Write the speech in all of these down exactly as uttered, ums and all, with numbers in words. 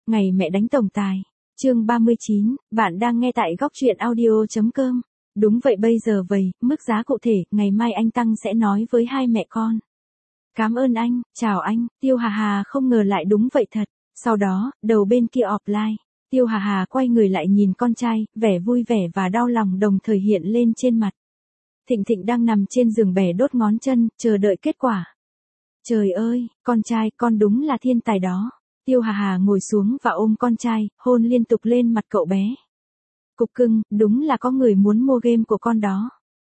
Ngày mẹ đánh tổng tài. Chương ba mươi chín, bạn đang nghe tại góc truyện audio.com. Đúng vậy, bây giờ vậy, mức giá cụ thể, ngày mai anh tăng sẽ nói với hai mẹ con. Cảm ơn anh, chào anh. Tiêu Hà Hà không ngờ lại đúng vậy thật. Sau đó, đầu bên kia offline, Tiêu Hà Hà quay người lại nhìn con trai, vẻ vui vẻ và đau lòng đồng thời hiện lên trên mặt. Thịnh Thịnh đang nằm trên giường bẻ đốt ngón chân, chờ đợi kết quả. Trời ơi, con trai, con đúng là thiên tài đó. Tiêu Hà Hà ngồi xuống và ôm con trai, hôn liên tục lên mặt cậu bé. Cục cưng, đúng là có người muốn mua game của con đó.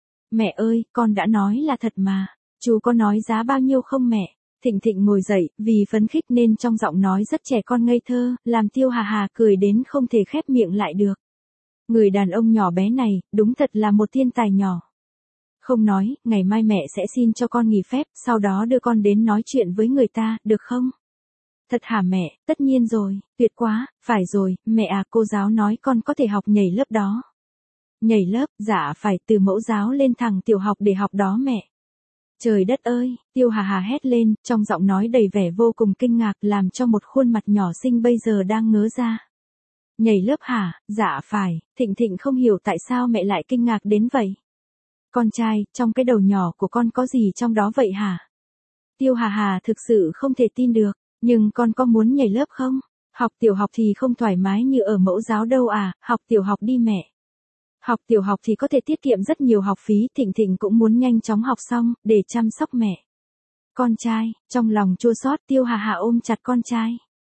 Mẹ ơi, con đã nói là thật mà. Chú có nói giá bao nhiêu không mẹ? Thịnh Thịnh ngồi dậy, vì phấn khích nên trong giọng nói rất trẻ con ngây thơ, làm Tiêu Hà Hà cười đến không thể khép miệng lại được. Người đàn ông nhỏ bé này, đúng thật là một thiên tài nhỏ. Không nói, ngày mai mẹ sẽ xin cho con nghỉ phép, sau đó đưa con đến nói chuyện với người ta, được không? Thật hả mẹ? Tất nhiên rồi, tuyệt quá, phải rồi, mẹ à, cô giáo nói con có thể học nhảy lớp đó. Nhảy lớp, dạ phải, từ mẫu giáo lên thẳng tiểu học để học đó mẹ. Trời đất ơi, Tiêu Hà Hà hét lên, trong giọng nói đầy vẻ vô cùng kinh ngạc, làm cho một khuôn mặt nhỏ xinh bây giờ đang ngớ ra. Nhảy lớp hả? Dạ phải. Thịnh Thịnh không hiểu tại sao mẹ lại kinh ngạc đến vậy. Con trai, trong cái đầu nhỏ của con có gì trong đó vậy hả? Tiêu Hà Hà thực sự không thể tin được, nhưng con có muốn nhảy lớp không? Học tiểu học thì không thoải mái như ở mẫu giáo đâu à, học tiểu học đi mẹ. Học tiểu học thì có thể tiết kiệm rất nhiều học phí, Thịnh Thịnh cũng muốn nhanh chóng học xong, để chăm sóc mẹ. Con trai, trong lòng chua xót, Tiêu Hà Hà ôm chặt con trai.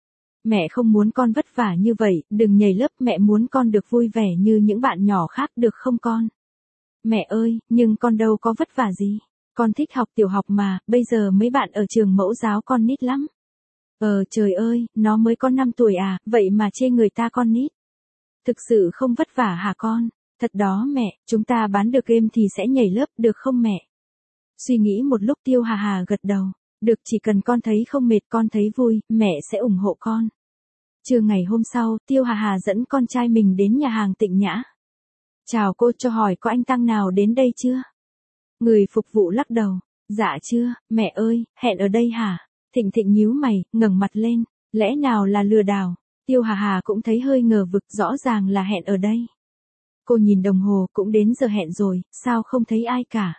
Mẹ không muốn con vất vả như vậy, đừng nhảy lớp, mẹ muốn con được vui vẻ như những bạn nhỏ khác, được không con? Mẹ ơi, nhưng con đâu có vất vả gì. Con thích học tiểu học mà, bây giờ mấy bạn ở trường mẫu giáo con nít lắm. Ờ trời ơi, nó mới có năm tuổi à, vậy mà chê người ta con nít. Thực sự không vất vả hả con? Thật đó mẹ, chúng ta bán được game thì sẽ nhảy lớp, được không mẹ? Suy nghĩ một lúc Tiêu Hà Hà gật đầu. Được, chỉ cần con thấy không mệt, con thấy vui, mẹ sẽ ủng hộ con. Trưa ngày hôm sau, Tiêu Hà Hà dẫn con trai mình đến nhà hàng Tịnh Nhã. Chào cô, cho hỏi có anh Tăng nào đến đây chưa? Người phục vụ lắc đầu. Dạ chưa, mẹ ơi, hẹn ở đây hả? Thịnh Thịnh nhíu mày, ngẩng mặt lên. Lẽ nào là lừa đảo? Tiêu Hà Hà cũng thấy hơi ngờ vực, rõ ràng là hẹn ở đây. Cô nhìn đồng hồ, cũng đến giờ hẹn rồi, sao không thấy ai cả?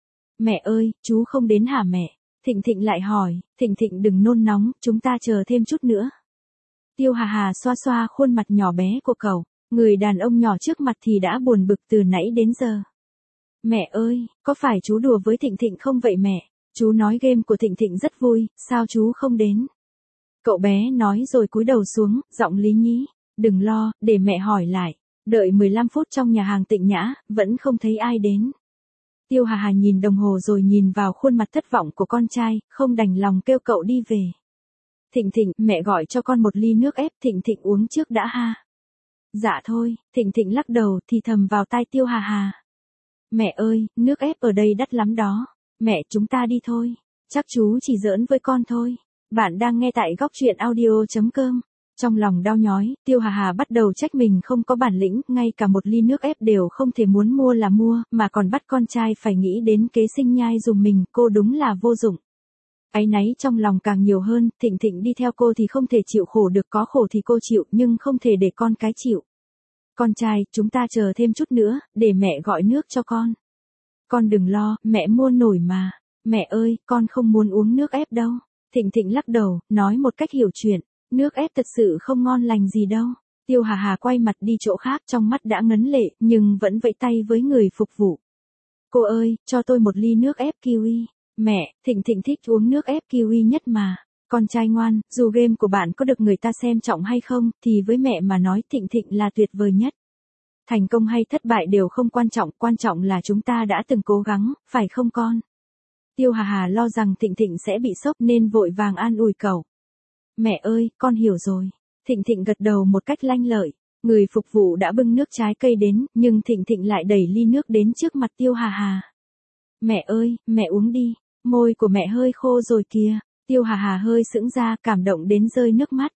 Mẹ ơi, chú không đến hả mẹ? Thịnh Thịnh lại hỏi. Thịnh Thịnh đừng nôn nóng, chúng ta chờ thêm chút nữa. Tiêu Hà Hà xoa xoa khuôn mặt nhỏ bé của cậu. Người đàn ông nhỏ trước mặt thì đã buồn bực từ nãy đến giờ. Mẹ ơi, có phải chú đùa với Thịnh Thịnh không vậy mẹ? Chú nói game của Thịnh Thịnh rất vui, sao chú không đến? Cậu bé nói rồi cúi đầu xuống, giọng lý nhí. Đừng lo, để mẹ hỏi lại. Đợi mười lăm phút trong nhà hàng Tịnh Nhã, vẫn không thấy ai đến. Tiêu Hà Hà nhìn đồng hồ rồi nhìn vào khuôn mặt thất vọng của con trai, không đành lòng kêu cậu đi về. Thịnh Thịnh, mẹ gọi cho con một ly nước ép, Thịnh Thịnh uống trước đã ha. Dạ thôi, Thịnh Thịnh lắc đầu thì thầm vào tai Tiêu Hà Hà. Mẹ ơi, nước ép ở đây đắt lắm đó. Mẹ, chúng ta đi thôi. Chắc chú chỉ giỡn với con thôi. Bạn đang nghe tại góc truyện audio.com. Trong lòng đau nhói, Tiêu Hà Hà bắt đầu trách mình không có bản lĩnh, ngay cả một ly nước ép đều không thể muốn mua là mua, mà còn bắt con trai phải nghĩ đến kế sinh nhai dùm mình, cô đúng là vô dụng. Áy náy trong lòng càng nhiều hơn, Thịnh Thịnh đi theo cô thì không thể chịu khổ được, có khổ thì cô chịu, nhưng không thể để con cái chịu. Con trai, chúng ta chờ thêm chút nữa, để mẹ gọi nước cho con. Con đừng lo, mẹ mua nổi mà. Mẹ ơi, con không muốn uống nước ép đâu. Thịnh Thịnh lắc đầu, nói một cách hiểu chuyện. Nước ép thật sự không ngon lành gì đâu. Tiêu Hà Hà quay mặt đi chỗ khác, trong mắt đã ngấn lệ, nhưng vẫn vẫy tay với người phục vụ. Cô ơi, cho tôi một ly nước ép kiwi. Mẹ, Thịnh Thịnh thích uống nước ép kiwi nhất mà. Con trai ngoan, dù game của bạn có được người ta xem trọng hay không, thì với mẹ mà nói Thịnh Thịnh là tuyệt vời nhất. Thành công hay thất bại đều không quan trọng, quan trọng là chúng ta đã từng cố gắng, phải không con? Tiêu Hà Hà lo rằng Thịnh Thịnh sẽ bị sốc nên vội vàng an ủi cậu. Mẹ ơi, con hiểu rồi. Thịnh Thịnh gật đầu một cách lanh lợi. Người phục vụ đã bưng nước trái cây đến, nhưng Thịnh Thịnh lại đẩy ly nước đến trước mặt Tiêu Hà Hà. Mẹ ơi, mẹ uống đi. Môi của mẹ hơi khô rồi kìa. Tiêu Hà Hà hơi sững ra, cảm động đến rơi nước mắt.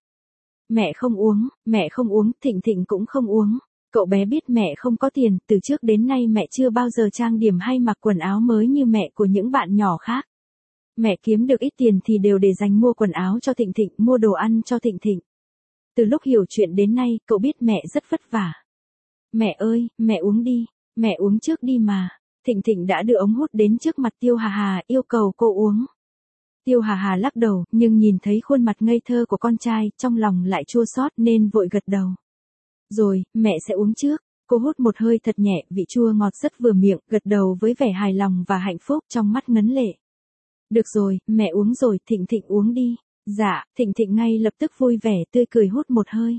Mẹ không uống, mẹ không uống, Thịnh Thịnh cũng không uống. Cậu bé biết mẹ không có tiền, từ trước đến nay mẹ chưa bao giờ trang điểm hay mặc quần áo mới như mẹ của những bạn nhỏ khác. Mẹ kiếm được ít tiền thì đều để dành mua quần áo cho Thịnh Thịnh, mua đồ ăn cho Thịnh Thịnh. Từ lúc hiểu chuyện đến nay, cậu biết mẹ rất vất vả. Mẹ ơi, mẹ uống đi, mẹ uống trước đi mà. Thịnh Thịnh đã đưa ống hút đến trước mặt Tiêu Hà Hà, yêu cầu cô uống. Tiêu Hà Hà lắc đầu, nhưng nhìn thấy khuôn mặt ngây thơ của con trai, trong lòng lại chua xót nên vội gật đầu. Rồi, mẹ sẽ uống trước. Cô hút một hơi thật nhẹ, vị chua ngọt rất vừa miệng, gật đầu với vẻ hài lòng và hạnh phúc, trong mắt ngấn lệ. Được rồi, mẹ uống rồi, Thịnh Thịnh uống đi. Dạ, Thịnh Thịnh ngay lập tức vui vẻ tươi cười hút một hơi.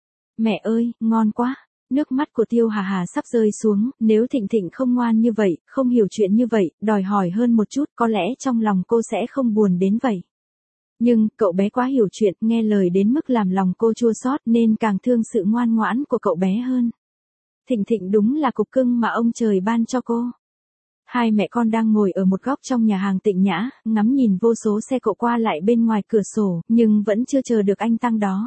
Mẹ ơi, ngon quá. Nước mắt của Tiêu Hà Hà sắp rơi xuống, nếu Thịnh Thịnh không ngoan như vậy, không hiểu chuyện như vậy, đòi hỏi hơn một chút, có lẽ trong lòng cô sẽ không buồn đến vậy. Nhưng, cậu bé quá hiểu chuyện, nghe lời đến mức làm lòng cô chua xót nên càng thương sự ngoan ngoãn của cậu bé hơn. Thịnh Thịnh đúng là cục cưng mà ông trời ban cho cô. Hai mẹ con đang ngồi ở một góc trong nhà hàng Tịnh Nhã, ngắm nhìn vô số xe cộ qua lại bên ngoài cửa sổ, nhưng vẫn chưa chờ được anh Tăng đó.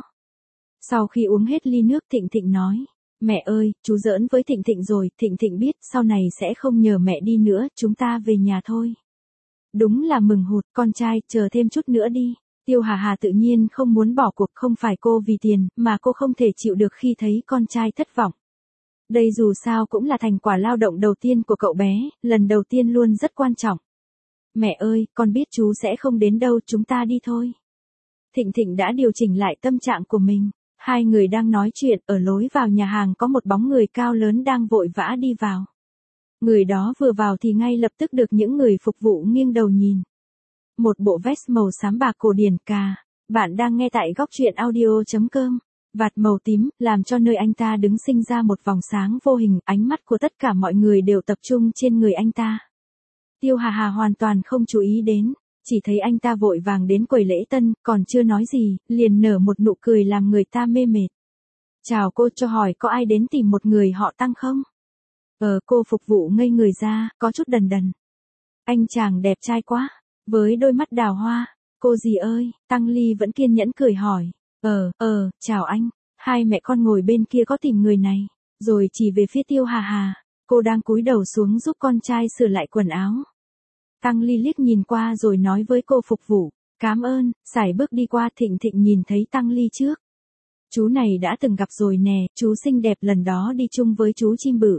Sau khi uống hết ly nước, Thịnh Thịnh nói, mẹ ơi, chú giỡn với Thịnh Thịnh rồi, Thịnh Thịnh biết sau này sẽ không nhờ mẹ đi nữa, chúng ta về nhà thôi. Đúng là mừng hụt, con trai, chờ thêm chút nữa đi. Tiêu Hà Hà tự nhiên không muốn bỏ cuộc, không phải cô vì tiền, mà cô không thể chịu được khi thấy con trai thất vọng. Đây dù sao cũng là thành quả lao động đầu tiên của cậu bé, lần đầu tiên luôn rất quan trọng. Mẹ ơi, con biết chú sẽ không đến đâu, chúng ta đi thôi. Thịnh Thịnh đã điều chỉnh lại tâm trạng của mình. Hai người đang nói chuyện, ở lối vào nhà hàng có một bóng người cao lớn đang vội vã đi vào. Người đó vừa vào thì ngay lập tức được những người phục vụ nghiêng đầu nhìn. Một bộ vest màu xám bạc cổ điển cà. Bạn đang nghe tại góc truyện audio chấm com. Vạt màu tím, làm cho nơi anh ta đứng sinh ra một vòng sáng vô hình, ánh mắt của tất cả mọi người đều tập trung trên người anh ta. Tiêu Hà Hà hoàn toàn không chú ý đến, chỉ thấy anh ta vội vàng đến quầy lễ tân, còn chưa nói gì, liền nở một nụ cười làm người ta mê mệt. Chào cô, cho hỏi có ai đến tìm một người họ Tăng không? Ờ, cô phục vụ ngây người ra, có chút đần đần. Anh chàng đẹp trai quá, với đôi mắt đào hoa. Cô gì ơi, Tăng Ly vẫn kiên nhẫn cười hỏi. Ờ, ờ, chào anh. Hai mẹ con ngồi bên kia có tìm người này. Rồi chỉ về phía Tiêu Hà Hà. Cô đang cúi đầu xuống giúp con trai sửa lại quần áo. Tăng Ly liếc nhìn qua rồi nói với cô phục vụ. Cảm ơn, sải bước đi qua. Thịnh Thịnh nhìn thấy Tăng Ly trước. Chú này đã từng gặp rồi nè, chú xinh đẹp lần đó đi chung với chú chim bự.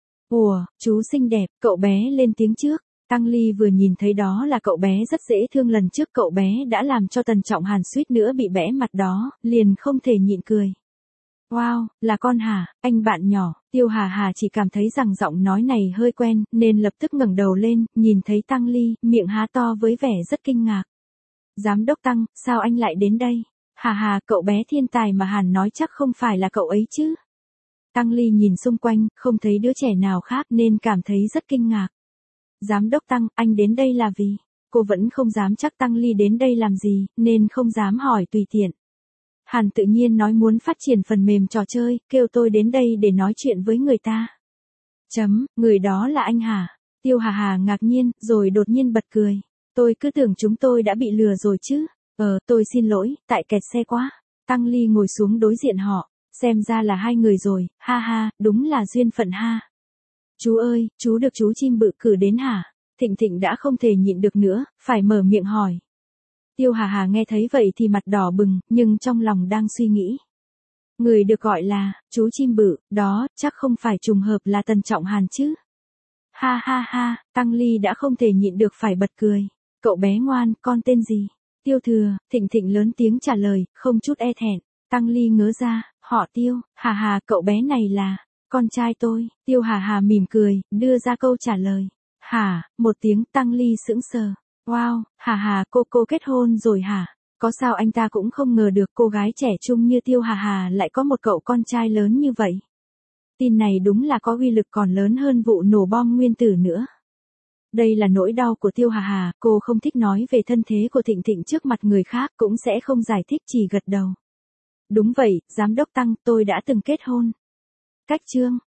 Ủa, chú xinh đẹp, cậu bé lên tiếng trước. Tăng Ly vừa nhìn thấy đó là cậu bé rất dễ thương, lần trước cậu bé đã làm cho Tần Trọng Hàn suýt nữa bị bẽ mặt đó, liền không thể nhịn cười. Wow, là con hả, anh bạn nhỏ. Tiêu Hà Hà chỉ cảm thấy rằng giọng nói này hơi quen, nên lập tức ngẩng đầu lên, nhìn thấy Tăng Ly, miệng há to với vẻ rất kinh ngạc. Giám đốc Tăng, sao anh lại đến đây? Hà Hà, cậu bé thiên tài mà Hàn nói chắc không phải là cậu ấy chứ? Tăng Ly nhìn xung quanh, không thấy đứa trẻ nào khác nên cảm thấy rất kinh ngạc. Giám đốc Tăng, anh đến đây là vì? Cô vẫn không dám chắc Tăng Ly đến đây làm gì, nên không dám hỏi tùy tiện. Hàn tự nhiên nói muốn phát triển phần mềm trò chơi, kêu tôi đến đây để nói chuyện với người ta. Chấm, người đó là anh hả? Tiêu Hà Hà ngạc nhiên, rồi đột nhiên bật cười. Tôi cứ tưởng chúng tôi đã bị lừa rồi chứ. Ờ, tôi xin lỗi, tại kẹt xe quá. Tăng Ly ngồi xuống đối diện họ. Xem ra là hai người rồi, ha ha, đúng là duyên phận ha. Chú ơi, chú được chú chim bự cử đến hả? Thịnh Thịnh đã không thể nhịn được nữa, phải mở miệng hỏi. Tiêu Hà Hà nghe thấy vậy thì mặt đỏ bừng, nhưng trong lòng đang suy nghĩ. Người được gọi là, chú chim bự, đó, chắc không phải trùng hợp là Tần Trọng Hàn chứ. Ha ha ha, Tăng Ly đã không thể nhịn được phải bật cười. Cậu bé ngoan, con tên gì? Tiêu Thừa. Thịnh Thịnh lớn tiếng trả lời, không chút e thẹn. Tăng Ly ngớ ra, họ Tiêu. Hà Hà, cậu bé này là con trai tôi. Tiêu Hà Hà mỉm cười, đưa ra câu trả lời. Hả? Một tiếng. Tăng Ly sững sờ. Wow, Hà Hà, cô cô kết hôn rồi hả? Có sao anh ta cũng không ngờ được cô gái trẻ trung như Tiêu Hà Hà lại có một cậu con trai lớn như vậy. Tin này đúng là có uy lực còn lớn hơn vụ nổ bom nguyên tử nữa. Đây là nỗi đau của Tiêu Hà Hà, cô không thích nói về thân thế của Thịnh Thịnh trước mặt người khác, cũng sẽ không giải thích, chỉ gật đầu. Đúng vậy, giám đốc Tăng, tôi đã từng kết hôn. Cách chương